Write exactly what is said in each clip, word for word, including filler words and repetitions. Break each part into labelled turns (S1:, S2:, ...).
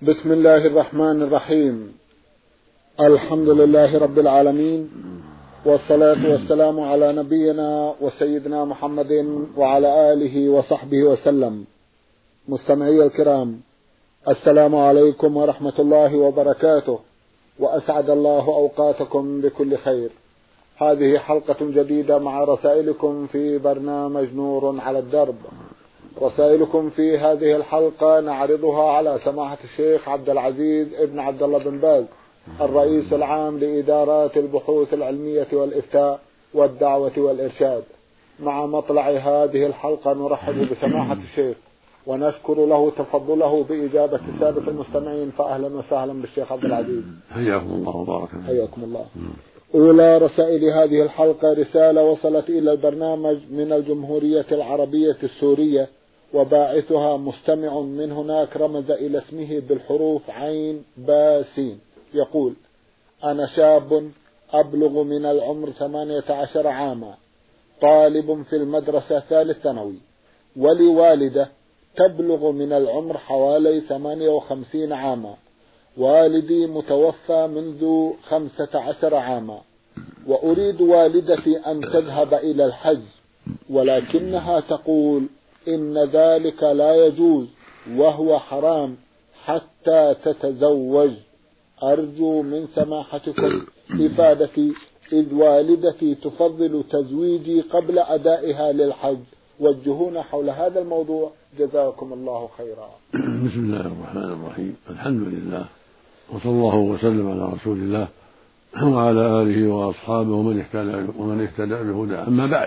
S1: بسم الله الرحمن الرحيم. الحمد لله رب العالمين، والصلاة والسلام على نبينا وسيدنا محمد وعلى آله وصحبه وسلم. مستمعي الكرام، السلام عليكم ورحمة الله وبركاته، وأسعد الله أوقاتكم بكل خير. هذه حلقة جديدة مع رسائلكم في برنامج نور على الدرب. رسائلكم في هذه الحلقة نعرضها على سماحة الشيخ عبد العزيز ابن عبد الله بن باز، الرئيس العام لإدارات البحوث العلمية والإفتاء والدعوة والإرشاد. مع مطلع هذه الحلقة نرحب بسماحة الشيخ ونشكر له تفضله بإجابة السادة المستمعين، فأهلا وسهلا بالشيخ عبد العزيز.
S2: حياكم الله وبارك فيكم.
S1: حياكم الله. أولى رسائل هذه الحلقة رسالة وصلت إلى البرنامج من الجمهورية العربية السورية، وباعثها مستمع من هناك رمز إلى اسمه بالحروف عين با سين. يقول: أنا شاب أبلغ من العمر ثمانية عشر عاما، طالب في المدرسة ثالث ثانوي، ولي والدة تبلغ من العمر حوالي ثمانية وخمسين عاما. والدي متوفى منذ خمسة عشر عاما، وأريد والدتي أن تذهب إلى الحج، ولكنها تقول إن ذلك لا يجوز وهو حرام حتى تتزوج. أرجو من سماحتكم إفادتي، إذ والدتي تفضل تزويجي قبل أدائها للحج. وجهونا حول هذا الموضوع، جزاكم الله خيرا.
S2: بسم الله الرحمن الرحيم. الحمد لله، وصلى الله وسلم على رسول الله وعلى آله وأصحابه ومن اهتدى ومن اهتدى بهداه. أما بعد،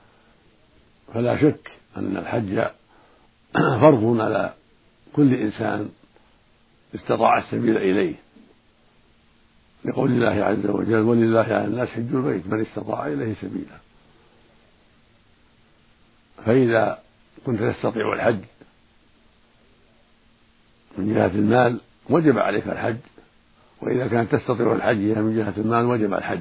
S2: فلا شك أن الحج فرض على كل إنسان استطاع السبيل إليه، لقول الله عز وجل: ولله على الناس حج البيت من استطاع إليه سبيلا. فإذا كنت تستطيع الحج من جهة المال وجب عليك الحج، وإذا كانت تستطيع الحج من جهة المال وجب الحج.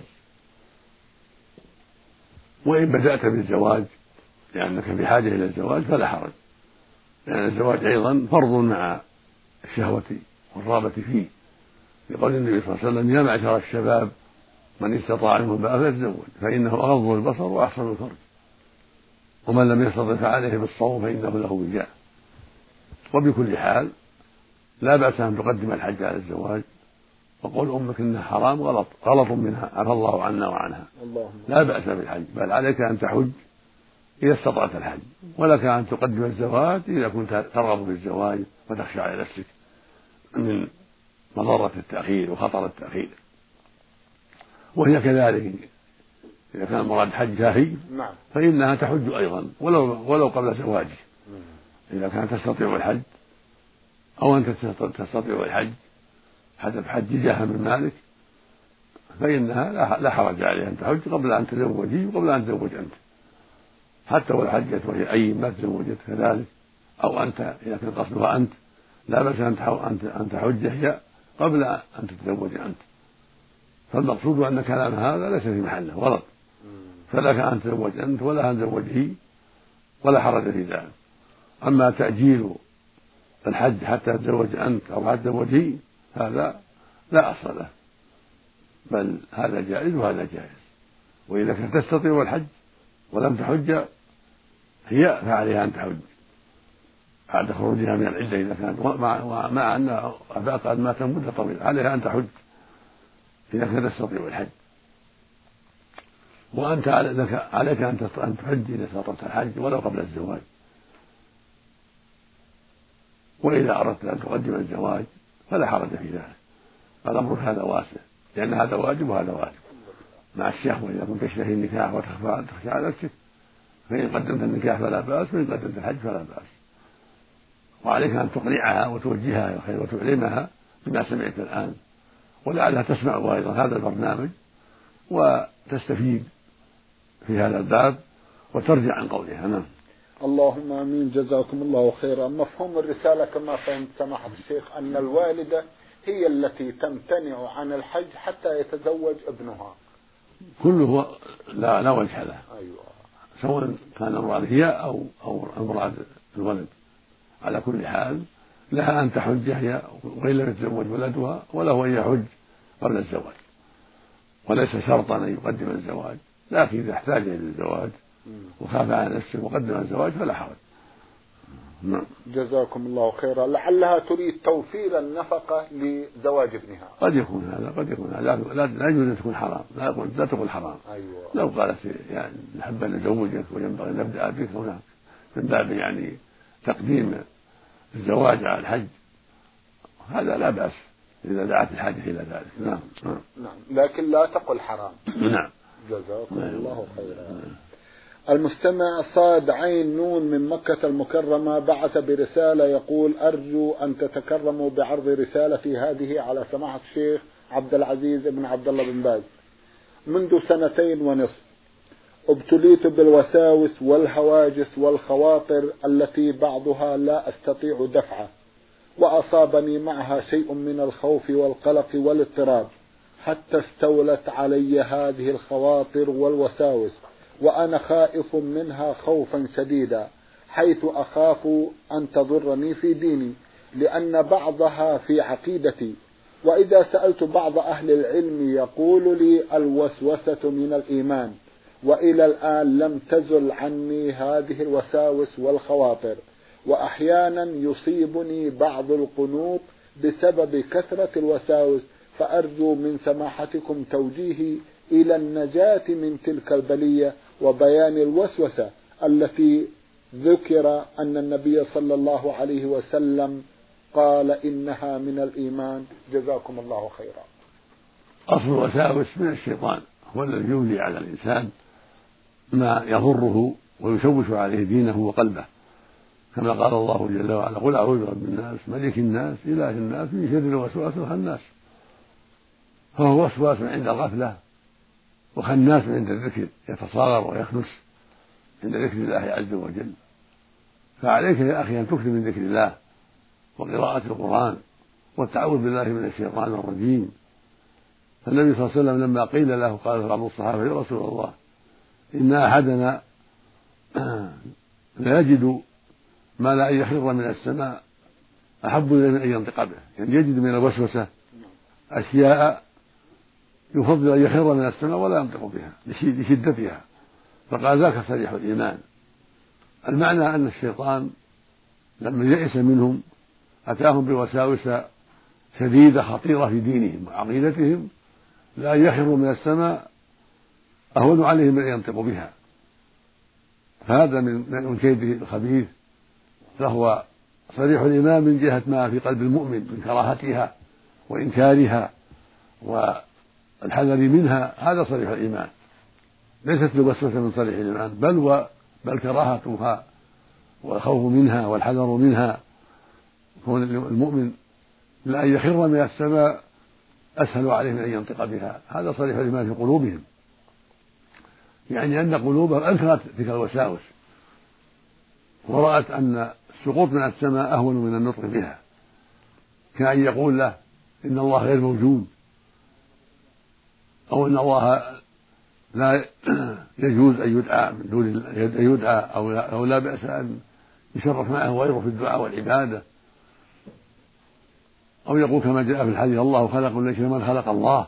S2: وإن بدأت بالزواج لأنك بحاجة إلى الزواج فلا حرج، لأن الزواج أيضا فرض مع الشهوة والرغبة فيه، لقول النبي صلى الله عليه وسلم: يا معشر الشباب من استطاع منكم الباءة فليتزوج فإنه أغض البصر وأحسن الفرج، ومن لم يستطع فعليه بالصوم فإنه له وجاء. وبكل حال لا بأس أن تقدم الحج على الزواج، وقول أمك إنها حرام غلط غلط منها، عفى الله عنا وعنها. لا بأس بالحج، بل عليك أن تحج إذا استطعت الحج، ولك أن تقدم الزواج إذا كنت ترغب في الزواج وتخشى على نفسك من مضرة التأخير وخطر التأخير. وهي كذلك إذا كان مراد حجها هي فإنها تحج أيضا ولو ولو قبل زواجه. إذا كانت تستطيع الحج أو أنت تستطيع الحج حسب حججها من مالك فإنها لا حرج عليها أن تحج قبل أن تزوجي وقبل أن تزوج أنت، حتى ولو حجت وهي أي ما تزوجت كذلك، أو أنت إذا كان قصدها أنت لا بأس أن تحج هي قبل أن تتزوج أنت. فالمقصود أن كلام هذا ليس في محله غلط، فلك أن تتزوج أنت ولا أن تتزوج هي ولا حرج في ذلك. أما تأجيل الحج حتى تتزوج أنت أو حتى تتزوج هي هذا لا أصل له، بل هذا جائز وهذا جائز. وإذا كانت تستطيع الحج ولم تحج هي فعليها أن تحج بعد خروجها من العدة، إذا كانت مع أن أباء قد مات مدة طويلة عليها أن تحج إذا كانت تستطيع الحج. وأنت عليك أن تحج إذا استطعت الحج ولو قبل الزواج. وإذا أردت أن تقدم الزواج فلا حرج في ذلك، الأمر هذا واسع، لأن هذا واجب وهذا واجب مع الشهوة. إذا كنت تشتهي النكاح وتخشى على نفسك فإن قدمت النكاح فلا بأس، وإن قدمت الحج فلا بأس. وعليك أن تقنعها وتوجهها إلى الخير وتعلمها بما سمعت الآن، ولعلها تسمع أيضا هذا البرنامج وتستفيد في هذا الباب وترجع عن قولها. نعم.
S1: اللهم آمين، جزاكم الله خيرا. مفهوم الرسالة كما فهمت سماحة الشيخ أن الوالدة هي التي تمتنع عن الحج حتى يتزوج ابنها.
S2: كله لا, لا وجه له.
S1: أيوة.
S2: سواء كان المراد هي أو أو المراد الولد، على كل حال لها أن تحج هي وإن لم يتزوج ولدها، وله أن يحج قبل الزواج، وليس شرطا أن يقدم الزواج، لكن إذا احتاج إلى الزواج وخاف على نفسه وقدم الزواج فلا حرج.
S1: نعم. جزاكم الله خيرا. لعلها تريد توفير النفقة لزواج ابنها.
S2: قد يكون هذا، قد يكون هذا، لا لا يجوز أن تكون حرام، لا يقول لا تقول حرام.
S1: أيوة.
S2: لو قالت يعني نحب أن نزوجك وينبغي أن نبدأ بك هناك من باب يعني تقديم الزواج على الحج، هذا لا بأس إذا دعت الحاجة إلى ذلك. نعم.
S1: نعم. نعم. لكن لا تقل حرام.
S2: نعم.
S1: جزاكم الله خيرا. المستمع صاد عين نون من مكة المكرمة بعث برسالة يقول: أرجو أن تتكرموا بعرض رسالتي هذه على سماحة الشيخ عبد العزيز بن عبد الله بن باز. منذ سنتين ونصف ابتليت بالوساوس والهواجس والخواطر التي بعضها لا أستطيع دفعه، وأصابني معها شيء من الخوف والقلق والاضطراب، حتى استولت علي هذه الخواطر والوساوس، وأنا خائف منها خوفا شديدا، حيث أخاف أن تضرني في ديني لأن بعضها في عقيدتي، وإذا سألت بعض أهل العلم يقول لي الوسوسة من الإيمان، وإلى الآن لم تزل عني هذه الوساوس والخواطر، وأحيانا يصيبني بعض القنوط بسبب كثرة الوساوس، فأرجو من سماحتكم توجيهي إلى النجاة من تلك البلية وبيان الوسوسة التي ذكر أن النبي صلى الله عليه وسلم قال إنها من الإيمان. جزاكم الله خيرا.
S2: أصل الوساوس من الشيطان، هو الذي يولي على الإنسان ما يضره ويشوش عليه دينه وقلبه، كما قال الله جل وعلا: قل أعوذ برب الناس ملك الناس إله الناس من شر الوسواس الخناس. فهو وسواس عند الغفلة وخناس عند الذكر، يتصاغر ويخنس عند ذكر الله عز وجل. فعليك يا أخي أن تكثر من ذكر الله وقراءة القرآن والتعوذ بالله من الشيطان الرجيم. فالنبي صلى الله عليه وسلم لما قيل له قال بعض الصحابة: يا رسول الله إن أحدنا لا يجد ما لا أن يخر من السماء أحب إليه من أن ينطق به، يعني يجد من الوسوسة أشياء يفضل أن يخر من السماء ولا ينطق بها لشدتها، فقال: ذاك صريح الإيمان. المعنى أن الشيطان لما يئس منهم أتاهم بوساوس شديدة خطيرة في دينهم وعقيدتهم، لا يخر من السماء أهون عليهم من أن ينطقوا بها، فهذا من كيده الخبيث، فهو صريح الإيمان من جهة ما في قلب المؤمن من كراهتها وإنكارها والحذر منها، هذا صريح الإيمان، ليست الوسوسة من صريح الإيمان، بل و بل كراهتها والخوف منها والحذر منها. كون المؤمن لا أن يخر من السماء أسهل عليه من أن ينطق بها، هذا صريح الإيمان في قلوبهم، يعني أن قلوبهم أنكرت تلك الوساوس ورأت أن السقوط من السماء أهون من النطق بها، كأن يقول له إن الله غير موجود، أو إن الله لا يجوز أن يدعى من دون أن يدعى، أو لا بأس أن يشرف معه غيره في الدعاء والعبادة، أو يقول كما جاء في الحديث: الله خلق كل شيء من خلق الله،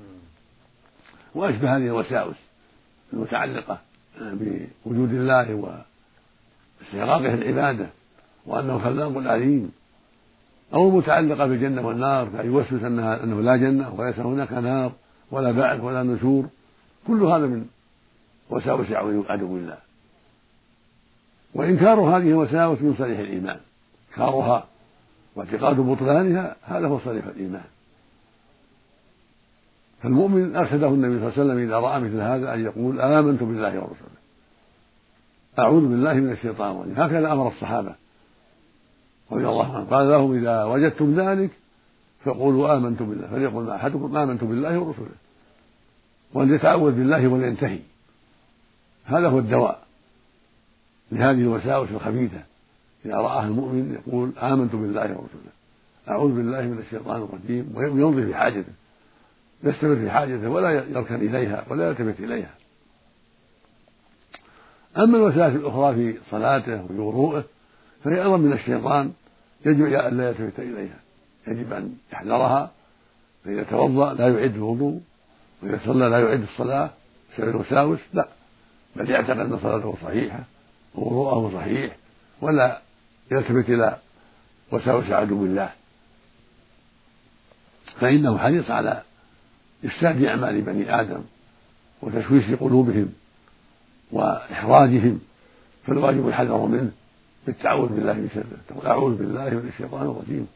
S2: وأشبه هذه الوساوس المتعلقة بوجود الله واستغراقه العبادة وأنه خلاق عليم، أو المتعلقة بالجنة والنار، فيوسوس أنها أنه لا جنة وليس هناك نار ولا بعث ولا نشور، كل هذا من وساوس عدو الله. وإنكار هذه الوساوس من صريح الإيمان، إنكارها واعتقاد بطلانها هذا هو صريح الإيمان. فالمؤمن أرشده النبي صلى الله عليه وسلم إذا رأى مثل هذا أن يقول: آمنت بالله ورسوله، أعوذ بالله من الشيطان الرجيم. هكذا أمر الصحابة رضي الله عنهم، قال لهم: إذا وجدتم ذلك فقولوا آمنت بالله، فليقل أحدكم آمنت بالله ورسوله، وليتعوذ بالله ولينتهي. هذا هو الدواء لهذه الوساوس الخبيثة. إذا رآها المؤمن يقول: آمنت بالله ورسوله، أعوذ بالله من الشيطان الرجيم، ويمضي في حاجته، يستمر في حاجته ولا يركن إليها ولا يلتفت إليها. أما الوسائل الأخرى في صلاته وفي وضوءه فهي أيضا من الشيطان يجب أن لا يلتفت إليها، يجب أن يحذرها، فإذا توضأ لا يعد الوضوء، وإذا صلى لا يعد الصلاة بسبب الوساوس، لا، بل يعتقد أن صلاته صحيحة ووضوءه صحيح، ولا يلتفت إلى وساوس عدو الله، فإنه حريص على إفساد أعمال بني آدم وتشويش قلوبهم وإحراجهم، فالواجب الحذر منه بالتعوذ بالله من شره، تقول أعوذ بالله من الشيطان الرجيم.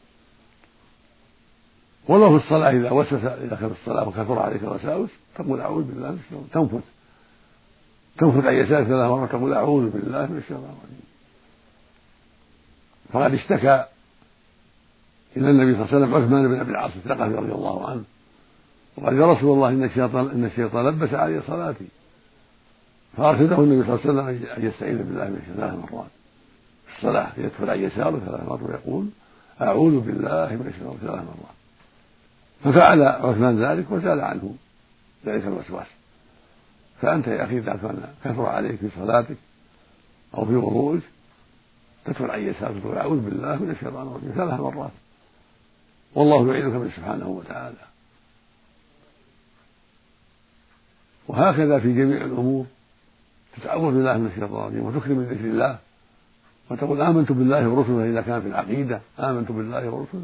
S2: ولو في الصلاة إذا وسوس إذا كان في الصلاة وكثر عليك الوساوس تقول أعوذ بالله من الشيطان، تنفث تنفث عن يسارك ثلاث مرات تقول أعوذ بالله من الشيطان الرجيم. فقد اشتكى إلى النبي صلى الله عليه وسلم عثمان بن أبي العاص الثقفي رضي الله عنه وقال يا رسول الله إن الشيطان إن الشيطان لبس علي صلاتي، فأرشده النبي صلى الله عليه وسلم أن يستعيذ بالله من الشيطان ثلاث مرات في الصلاة، يدخل عن يساره ثلاث مرات ويقول أعوذ بالله من الشيطان ثلاث مرات، ففعل عثمان ذلك وزال عنه ذلك الوسواس. فأنت يا أخي إذا كان كثر عليك في صلاتك أو في وضوءك تدخل عن يسارك وتقول أعوذ بالله من الشيطان الرجيم ثلاث مرات، والله يعيذك منه سبحانه وتعالى. وهكذا في جميع الأمور تتعوذ بالله من الشيطان الرجيم وتكرم من ذكر الله وتقول آمنت بالله ورسله إذا كان في العقيدة آمنت بالله ورسله،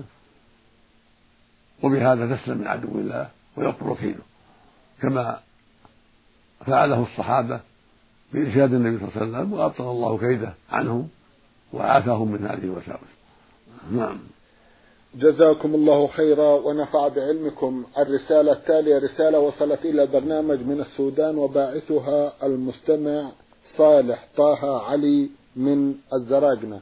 S2: وبهذا تسلم من عدو الله ويبطل كيده، كما فعله الصحابة بإرشاد النبي صلى الله عليه وسلم وأبطل الله كيده عنهم وعافاهم من هذه الوساوس. نعم.
S1: جزاكم الله خيرا ونفع بعلمكم. الرسالة التالية رسالة وصلت إلى البرنامج من السودان وباعثها المستمع صالح طه علي من الزراقنة.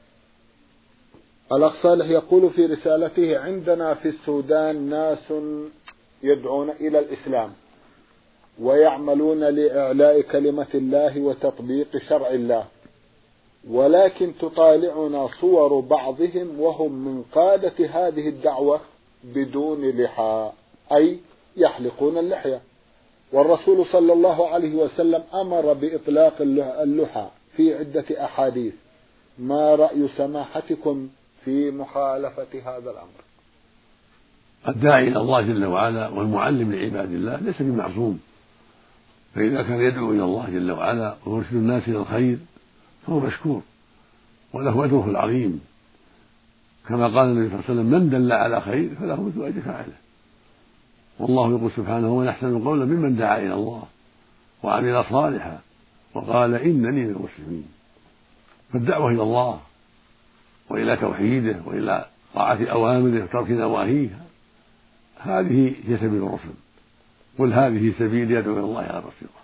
S1: الأخ صالح يقول في رسالته: عندنا في السودان ناس يدعون إلى الإسلام ويعملون لإعلاء كلمة الله وتطبيق شرع الله، ولكن تطالعنا صور بعضهم وهم من قادة هذه الدعوة بدون لحى، أي يحلقون اللحية، والرسول صلى الله عليه وسلم أمر بإطلاق اللحى في عدة أحاديث. ما رأي سماحتكم في مخالفة هذا الأمر؟
S2: الداعي إلى الله جل وعلا والمعلم لعباد الله ليس بمعصوم، فإذا كان يدعو إلى الله جل وعلا ويرشد الناس إلى الخير فهو مشكور وله أجره العظيم، كما قال النبي صلى الله عليه وسلم: من دل على خير فله مثل أجر فاعله. والله يقول سبحانه: ومن أحسن قولا ممن دعا إلى الله وعمل صالحا وقال إنني من المسلمين. فالدعوة إلى الله وإلى توحيده وإلى طاعة أوامره وترك نواهيه هذه هي سبيل الرسل، قل هذه سبيل يدعو إلى الله على بصيرة.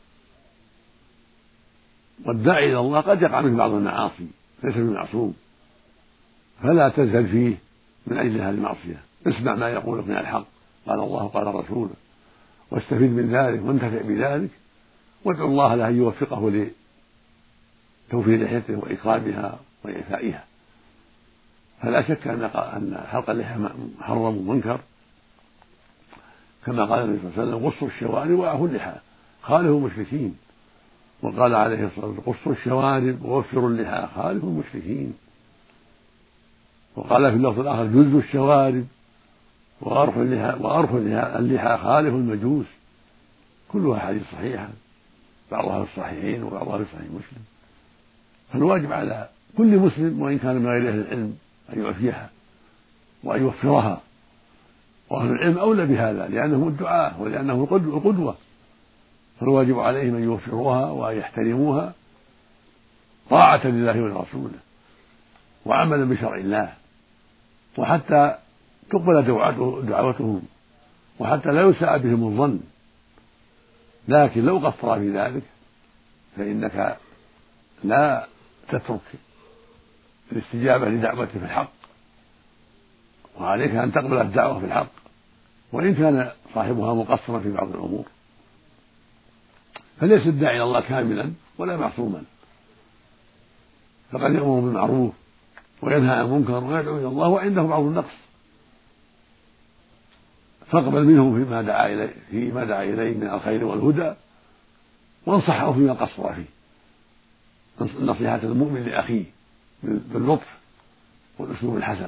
S2: والداعي إلى الله قد يقع منه بعض المعاصي ليس بمعصوم، فلا تزهد فيه من أجل هذه المعصية، اسمع ما يقول من الحق، قال الله قال رسوله، واستفيد من ذلك وانتفع بذلك، وادعو الله له أن يوفقه لتوفير لحيته وإكرامها وإعفائها. فلا شك أن حلق اللحى محرم ومنكر، كما قال النبي صلى الله عليه وسلم: قصوا الشوارب وأعفوا اللحى خالفوا المشركين. وقال عليه الصلاة والسلام: قصوا الشوارب ووفروا اللحى خالفوا المشركين. وقال في اللفظ الآخر: جزوا الشوارب وأرخوا اللحى وأرخوا اللحى خالفوا المجوس. كلها حديث صحيحة، بعضها في الصحيحين وبعضها في صحيح مسلم. فالواجب على كل مسلم وإن كان من غير أهل العلم أن يعفيها وأن يوفرها، وأهل العلم أولى بهذا لأنهم الدعاة ولأنهم القدوة، فالواجب عليهم أن يوفروها وأن يحترموها طاعة لله ولرسوله وعملا بشرع الله، وحتى تقبل دعوتهم وحتى لا يساء بهم الظن. لكن لو قصر في ذلك فإنك لا تترك الاستجابة لدعوته في الحق، وعليك أن تقبل الدعوة في الحق وإن كان صاحبها مقصرا في بعض الأمور. فليس الداعي إلى الله كاملا ولا معصوما، فقد يأمر بالمعروف وينهى عن المنكر ويدعو إلى الله وعنده بعض النقص، فاقبل منه فيما دعا إليه فيما دعا إليه من الخير والهدى، وانصحه فيما قصر فيه، نصيحة المؤمن لأخيه باللطف والأسلوب الحسن،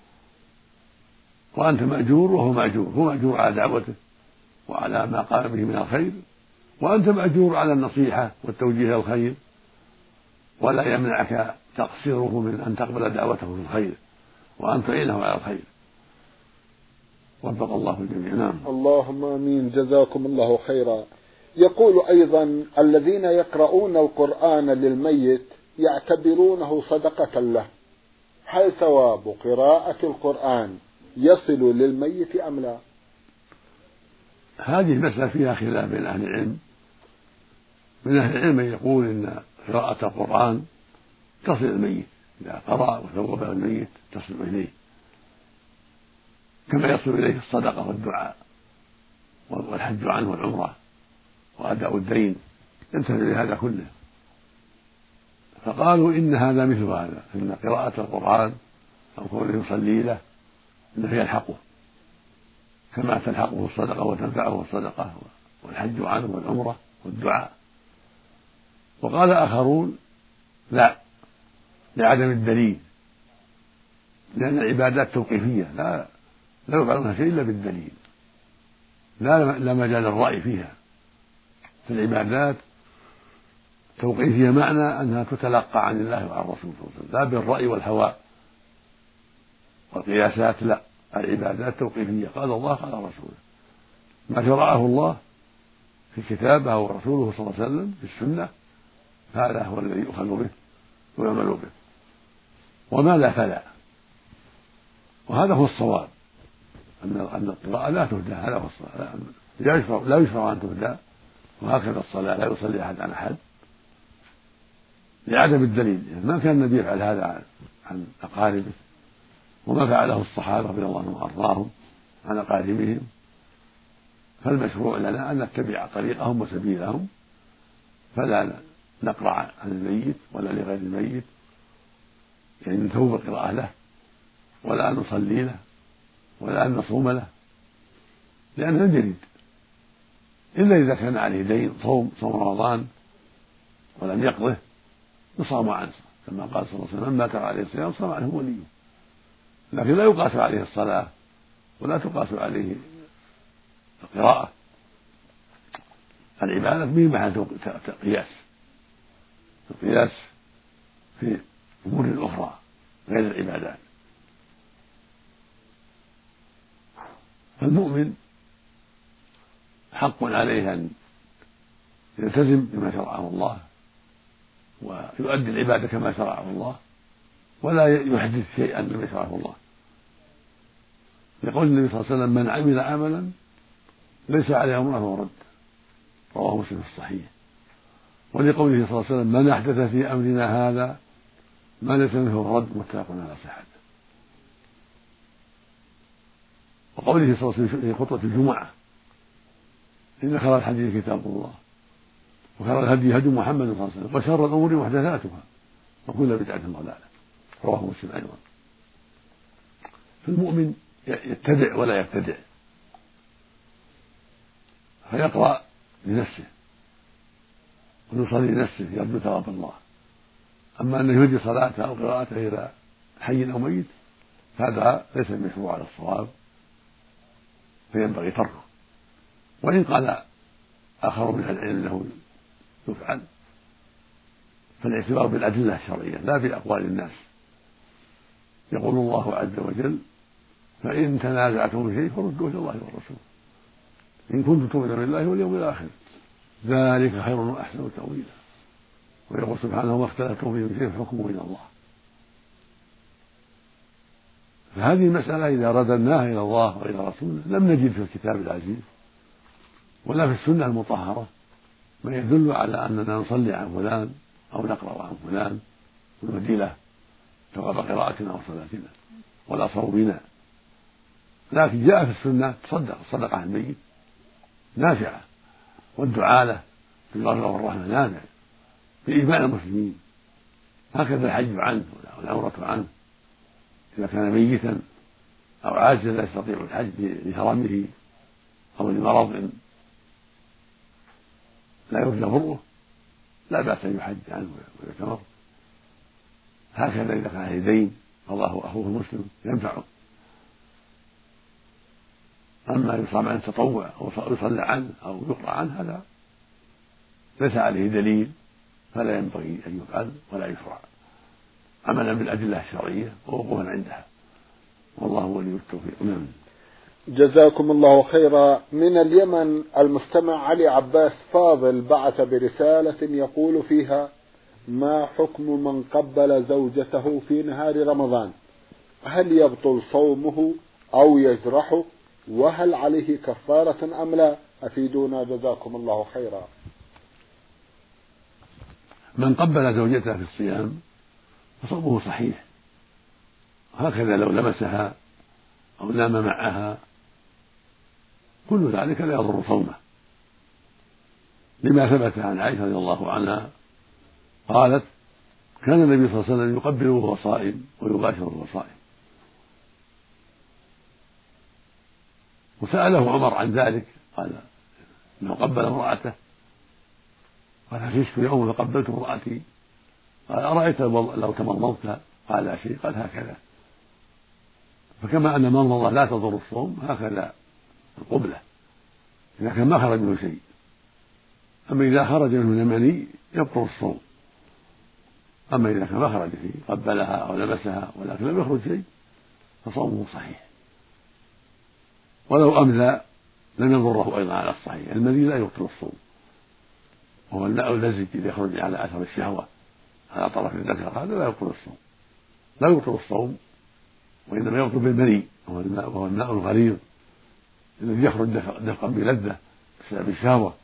S2: وأنت مأجور وهو مأجور، هو مأجور على دعوته وعلى ما قام به من الخير، وأنت مأجور على النصيحة والتوجيه إلى الخير، ولا يمنعك تقصيره من أن تقبل دعوته في الخير وأن تعينه على الخير. وفق الله الجميع. نعم.
S1: اللهم آمين. جزاكم الله خيرا. يقول أيضا: الذين يقرؤون القرآن للميت يعتبرونه صدقة له، هل ثواب قراءة القرآن يصل للميت أم لا؟
S2: هذه المسألة فيها خلاف بين أهل العلم. من أهل العلم من يقول إن قراءة القرآن تصل الميت، إذا قرأ وثوب الميت تصل إليه كما يصل إليه الصدقة والدعاء والحج عنه والعمرة وأداء الدين، ينتفع بهذا كله. فقالوا إن هذا مثل هذا، إن قراءة القرآن أو كونه يصلي له إنه يلحقه كما تلحقه الصدقة وتنفعه الصدقة والحج عنه والعمرة والدعاء. وقال آخرون: لا، لعدم الدليل، لأن العبادات توقيفية لا لا يفعلونها شيء إلا بالدليل، لا لا مجال الرأي فيها. فالعبادات توقيفية معنى أنها تتلقى عن الله وعن الرسول صلى الله عليه وسلم، لا بالرأي والهوى والقياسات، لا، العبادات توقيفية، قال الله قال رسوله، ما شرعه الله في كتابه ورسوله صلى الله عليه وسلم في السنة هذا هو الذي يؤخذ به ويعمل به، وما لا فلا. وهذا هو الصواب، أن أن القراءة لا تهدى، هذا هو الصواب، لا يشرع لا يشرع أن تهدى. وهكذا الصلاة لا يصلي أحد عن أحد لعدم الدليل، يعني ما كان النبي يفعل هذا عن أقاربه، وما فعله الصحابة رضي الله عنهم وأرضاهم عن أقاربهم. فالمشروع لنا أن نتبع طريقهم وسبيلهم، فلا نقرأ عن الميت ولا لغير الميت، يعني نتوب القراءة له ولا أن نصلي له ولا أن نصوم له، لأنه جديد، إلا إذا كان عليه دين صوم صوم رمضان ولم يقضه يصام عنه، كما قال صلى الله عليه وسلم: من مات عليه الصيام صام عنه وليه. لكن لا يقاس عليه الصلاة ولا تقاس عليه القراءة. العبادة به محل قياس، القياس في أمور أخرى غير العبادات. فالمؤمن حق عليه أن يلتزم بما شرعه الله ويؤدي العبادة كما شرعه الله، ولا يحدث شيئا مما شرعه الله. يقول النبي صلى الله عليه وسلم: من عمل عملا ليس عليه أمرنا فهو رد، رواه مسلم في الصحيح. ولقوله صلى الله عليه وسلم: من أحدث في أمرنا هذا ما ليس منه فهو رد، متفق على صحته. وقوله صلى الله عليه وسلم في خطبة الجمعة: إن خير الحديث كتاب الله وخير الهدي هدي محمد صلى الله عليه وسلم وشر الأمور محدثاتها وكل بدعة ضلالة، رواه مسلم أيضا. فالمؤمن يتبع ولا يبتدع، فيقرأ لنفسه ويصلي لنفسه يرجو ثواب الله. أما أن يهدي صلاته أو قراءته إلى حي أو ميت هذا ليس المشروع على الصواب، فينبغي تركه. وإن قال آخر من العلم أنه يفعل، فالاعتبار بالأدلة الشرعية لا بأقوال الناس. يقول الله عز وجل: فإن تنازعتم في شيء فردوه إلى الله والرسول إن كنتم تؤمنون بالله واليوم الآخر ذلك خير وأحسن تأويلا. ويقول سبحانه: ما اختلفتم فيه من شيء حكمه إلى الله. فهذه المسألة إذا رددناها إلى الله وإلى رسوله لم نجد في الكتاب العزيز ولا في السنة المطهرة ما يدل على أننا نصلي عن فلان أو نقرأ عن فلان ونهدي له ثواب قراءتنا وصلاتنا ولا صومنا. لكن جاء في السنة تصدق الصدقة عن الميت نافعة، والدعاء له بالمغفرة والرحمة نافع بإجماع المسلمين. هكذا الحج عنه والعمرة عنه إذا كان ميتا أو عاجزا لا يستطيع الحج لهرمه أو لمرض لا يرجى بره لا بأس أن يحج عنه ويعتمر. هكذا إذا كان عليه دين قضاه أخوه المسلم ينفعه. أما يصام عن التطوع أو يصلى عنه أو يقرأ عنه هذا ليس عليه دليل، فلا ينبغي أن يفعل ولا يشرع، عملا بالأدلة الشرعية ووقوفا عندها، والله ولي التوفيق. نعم.
S1: جزاكم الله خيرا. من اليمن المستمع علي عباس فاضل بعث برسالة يقول فيها: ما حكم من قبل زوجته في نهار رمضان؟ هل يبطل صومه أو يجرحه؟ وهل عليه كفارة أم لا؟ أفيدونا جزاكم الله خيرا.
S2: من قبل زوجته في الصيام فصومه صحيح، هكذا لو لمسها أو نام معها كل ذلك لا يضر صومه، لما ثبت عن عائشة رضي الله عنها قالت: كان النبي صلى الله عليه وسلم يقبل وهو صائم ويباشر وهو صائم. وسأله عمر عن ذلك، قال انه قبل امرأته، قال: هششت يوم فقبلت امرأتي، قال: أرأيت لو تمرمضت؟ قال: لا شيء. قال: هكذا. فكما أن المرمضة لا تضر الصوم هكذا القبلة إذا كان ما خرج منه شيء. أما إذا خرج منه المني يبطل الصوم، أما إذا كان ما خرج فيه قبلها أو لمسها ولكن لم يخرج شيء فصومه صحيح. ولو أملى لم يضره أيضا على الصحيح، المني لا يبطل الصوم، وهو الماء اللزج إذا يخرج على أثر الشهوة على طرف الذكر هذا لا يبطل الصوم، لا يبطل الصوم، وإنما يبطل بالمني وهو الماء, وهو الماء الغليظ الذي يخرج دفقا بلذة بسبب الشهوة.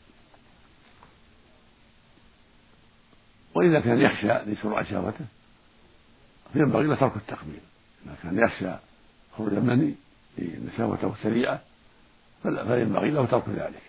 S2: وإذا كان يخشى لشروع شهوته فينبغي له ترك التقبيل. إذا كان يخشى خروج المني لأن شهوته سريعة فينبغي له ترك ذلك.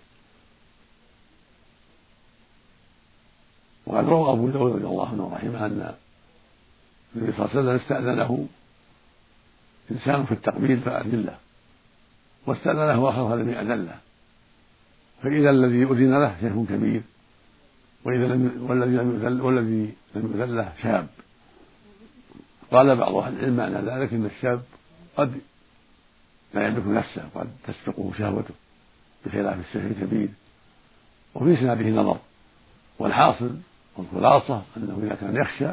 S2: وقد روى أبو داود رضي الله عنه رحمه أن النبي صلى الله عليه وسلم استأذنه إنسان في التقبيل فأذن له، واستأذنه آخر فلم يأذن له، فإذا الذي أذن له شيخ كبير وإذا لم والذي لم يذل والذي لم يذل له شاب. قال بعض أهل العلم معنى ذلك أن الشاب قد لا يملك نفسه، قد تسبقه شهوته بخلاف الشيخ الكبير، وفي إسناده نظر. والحاصل والخلاصة أنه إذا كان يخشى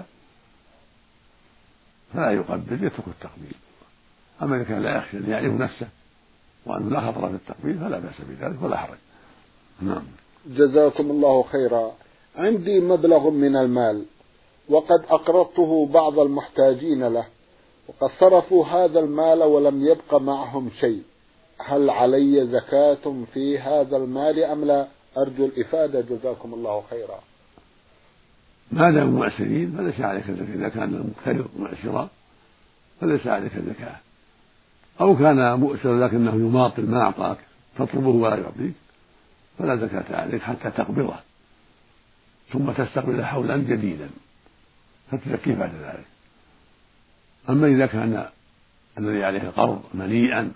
S2: فلا يقبل، يترك التقبيل. أما إذا كان لا يخشى أن يعرف نفسه وأنه لا خطر في التقبيل فلا بأس بذلك ولا حرج. نعم.
S1: جزاكم الله خيرا. عندي مبلغ من المال وقد أقرضته بعض المحتاجين له وقد صرفوا هذا المال ولم يبق معهم شيء، هل علي زكاة في هذا المال أم لا؟ أرجو الإفادة جزاكم الله خيرا.
S2: ما دام معسرين فليس عليك الزكاة. إذا كان المقترض معسرا فليس عليك الزكاة، أو كان مؤسر لكنه يماطل ما أعطاك تطلبه ولا يعطيك فلا زكاة عليك حتى تقبضه ثم تستقبل حولا جديدا فتزكيه بعد ذلك. أما إذا كان الذي عليه القرض مليئا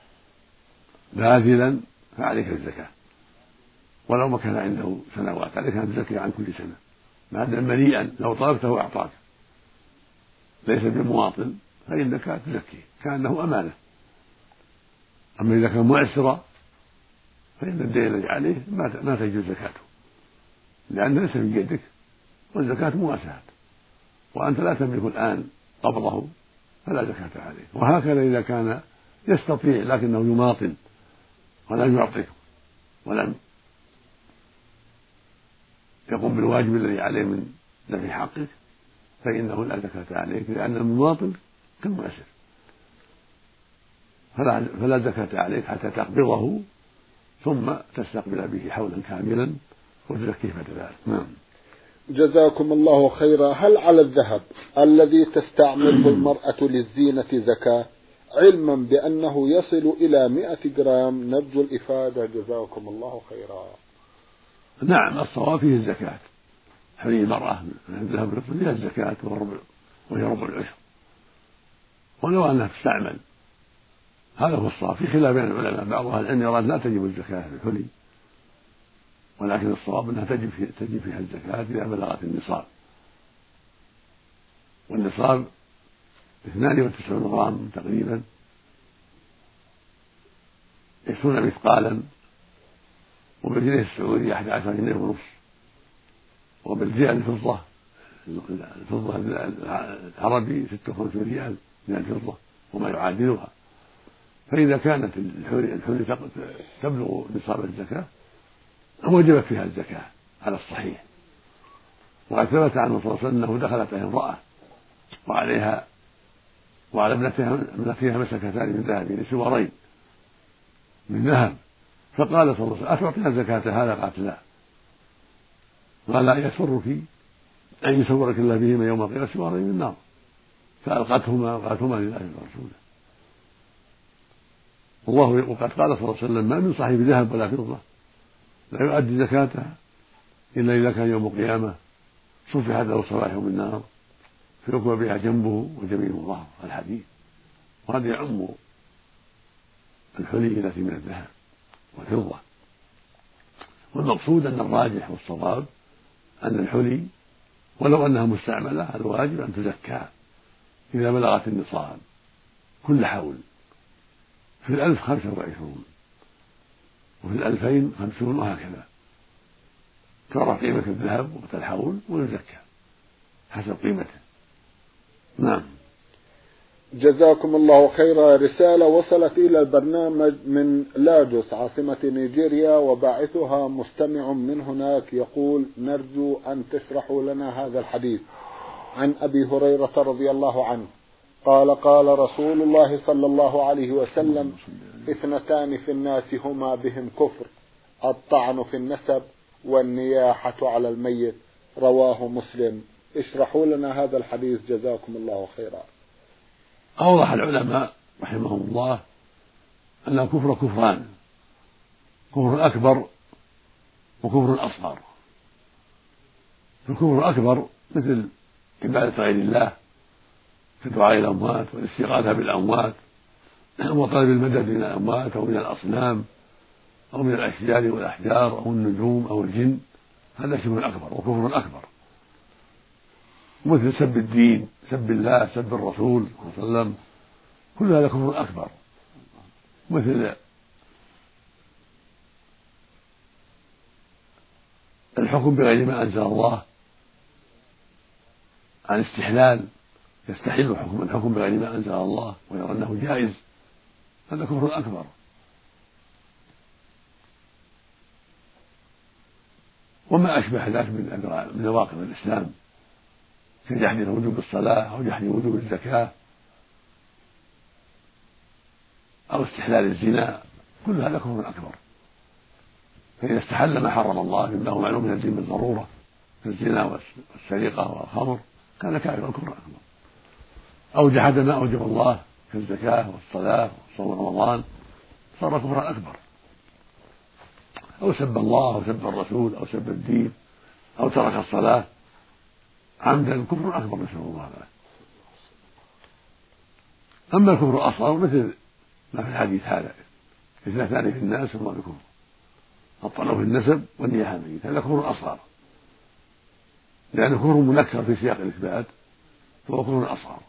S2: باذلا فعليك الزكاة، ولو ما كان عنده سنوات عليك أن تزكي عن كل سنة ما دام مليئا، لو طلبته أعطاك ليس بمواطن فإنك تزكيه كأنه أمانة. أما إذا كان معسرا فإن الدين الذي عليه ما تجوز زكاته لأنه ليس في يدك، والزكاة مواساة، وأنت لا تملك الآن قبضه فلا زكاة عليه. وهكذا إذا كان يستطيع لكنه يماطل ولم يعطيك ولم يقوم بالواجب الذي عليه من دفع حقك فإنه لا زكاة عليك، لأن المماطل كالمؤسر، فلا, فلا زكاة عليك حتى تقبضه ثم تستقبل به حولا كاملا وتزكيه بعد ذلك. نعم.
S1: جزاكم الله خيرا. هل على الذهب الذي تستعمله المرأة للزينة زكاة، علما بأنه يصل إلى مئة جرام؟ نرجو الإفادة جزاكم الله خيرا.
S2: نعم، الصواب فيه الزكاة، حري المرأة من الذهب والفضة فيها الزكاة وهي ربع العشر، ولو أنها تستعمل هذا هو الصواب، في خلاف بين العلماء، بعض أهل العلم يرى لا تجب الزكاة في الحلي، ولكن الصواب أنها تجب في تجب فيها الزكاة إذا بلغت النصاب، والنصاب اثنان وتسعون غرام تقريبا، عشرون مثقالا، وبالجنيه السعودي أحد عشر جنيه ونصف، وبالريال الفضة الفضة العربي ستة وخمسين ريال من الفضة وما يعادلها. فإذا كانت الحلي تبلغ نصاب الزكاة وجبت فيها الزكاة على الصحيح. وقد ثبت عنه صلى الله عليه وسلم أنه دخلت عليه امرأة وعليها وعلى ابنتها ابنتها مسكتان من ذهب سوارين من ذهب، فقال صلى الله عليه وسلم: أتعطينا زكاة هذا؟ قالت: لا. قال: أيسرك أن يسورك الله بهما يوم القيامة سوارين من النار؟ فألقتهما ألقتهما لله ورسوله. والله وقد قال صلى الله عليه وسلم: ما من صاحب ذهب ولا فضة لا يؤدي زكاتها إلا إذا كان يوم القيامة صفحت له صواحب من النار فيكوى بها جنبه وجبينه ظهره. الحديث. وهذا يعم الحلي التي من الذهب والفضة. والمقصود أن الراجح والصواب أن الحلي ولو أنها مستعملة الواجب أن تزكى إذا بلغت النصاب كل حول، في الألف خمسة وعشرون، وفي الألفين خمسون، وهكذا ترى قيمة الذهب وقت الحول ويزكى حسب قيمته. نعم.
S1: جزاكم الله خيرا. رسالة وصلت إلى البرنامج من لاجوس عاصمة نيجيريا، وباعثها مستمع من هناك يقول: نرجو أن تشرحوا لنا هذا الحديث عن أبي هريرة رضي الله عنه قال: قال رسول الله صلى الله عليه وسلم: اثنتان في الناس هما بهم كفر، الطعن في النسب والنياحة على الميت. رواه مسلم. اشرحوا لنا هذا الحديث جزاكم الله خيرا.
S2: أوضح العلماء رحمهم الله أن الكفر كفران: كفر أكبر وكفر أصغر. الكفر الأكبر مثل عبادة غير الله كدعاء الأموات والاستغاثة بالأموات وطلب المدد من الأموات أو من الأصنام أو من الأشجار والأحجار أو النجوم أو الجن، هذا شرك أكبر وكفر أكبر. مثل سب الدين، سب الله، سب الرسول صلى الله عليه وسلم، كل هذا كفر أكبر. مثل الحكم بغير ما أنزل الله عن استحلال، يستحل حكم الحكم بغير ما أنزل الله ويرى أنه جائز، هذا كفر أكبر. وما أشبه ذلك من نواقض الإسلام كجحد وجوب الصلاة أو جحد وجوب الزكاة أو استحلال الزنا، كل هذا كفر أكبر. فإذا استحل ما حرم الله مما هو معلوم من الدين بالضرورة كالزنا والسرقة والخمر كان كافرا كفرا أكبر. أو جحد ما أوجب الله كالزكاة والصلاة وصوم رمضان صار كفرا أكبر. أو سب الله أو سب الرسول أو سب الدين أو ترك الصلاة عمدا كفر أكبر، نسأل الله العافية. أما الكفر الأصغر مثل ما في الحديث هذا: اثنتان في الناس هما بكفر، الطعن في النسب والنياحة على الميت، هذا كفر أصغر لأنه كفر منكر في سياق الإثبات فهو كفر أصغر.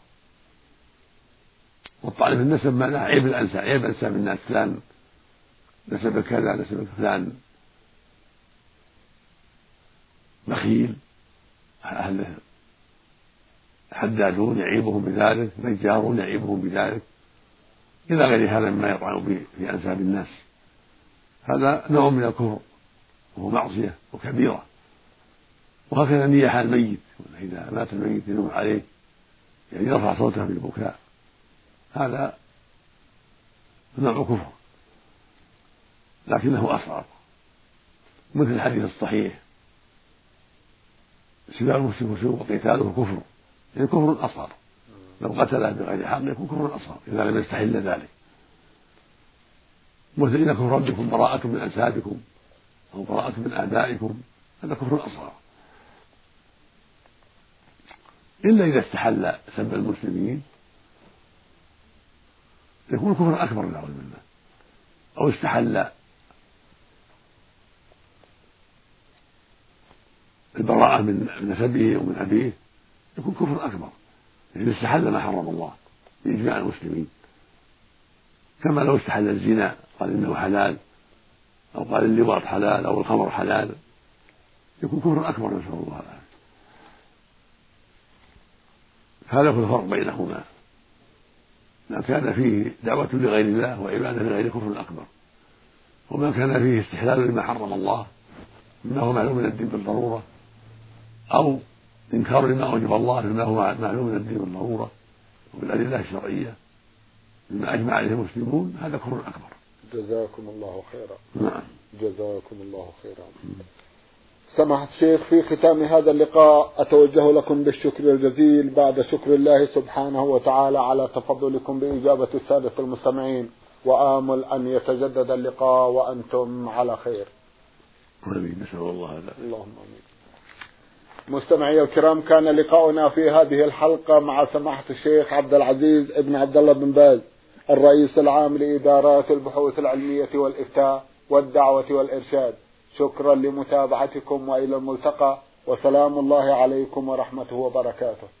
S2: والطعن في النسب معناه عيب الأنساب، عيب أنساب الناس، فلان نسب كذا، نسب فلان بخيل، أهل حدادون يعيبهم بذلك، نجارون يعيبهم بذلك، إلى غير هذا مما يطعن به في أنساب الناس. هذا نوع من الكفر وهو معصية وكبيرة. وهكذا النياحة على الميت، إذا مات الميت ينوح عليه يعني يرفع صوته بالبكاء، هذا نوع كفر لكنه أصغر. مثل الحديث الصحيح: سباع المسلم فسوق وقتاله كفر، يعني كفر أصغر. لو قتله بغير حق يكون كفر أصغر إذا لم يستحل ذلك. مثل إن كفر ربكم براءة من أنسابكم أو براءة من آبائكم، هذا كفر أصغر. إلا إذا استحل سب المسلمين يكون كفر أكبر نعوذ بالله، أو استحل البراءة من نسبه ومن أبيه يكون كفر أكبر، يعني استحل ما حرم الله. بإجماع المسلمين، كما لو استحل الزنا قال إنه حلال، أو قال اللواط حلال أو الخمر حلال، يكون كفر أكبر، نسأل الله العافية. هذا هو الفرق بينهما، ما كان فيه دعوة لغير الله وعبادة لغير كفر أكبر، وما كان فيه استحلال لما حرم الله مما هو معلوم من الدين بالضرورة، أو إنكار لما أوجب الله مما هو معلوم من الدين بالضرورة وبالأدلة الشرعية مما أجمع عليه المسلمون، هذا كفر أكبر.
S1: جزاكم الله خيرا.
S2: نعم.
S1: جزاكم الله خيرا. سماحة الشيخ، في ختام هذا اللقاء أتوجه لكم بالشكر الجزيل بعد شكر الله سبحانه وتعالى على تفضلكم بإجابة السادة المستمعين، وآمل أن يتجدد اللقاء وأنتم على خير.
S2: آمين، نسأل الله هذا.
S1: اللهم آمين. مستمعي الكرام، كان لقاؤنا في هذه الحلقة مع سماحة الشيخ عبد العزيز ابن عبد الله بن باز، الرئيس العام لإدارات البحوث العلمية والإفتاء والدعوة والإرشاد. شكرا لمتابعتكم، وإلى الملتقى، وسلام الله عليكم ورحمته وبركاته.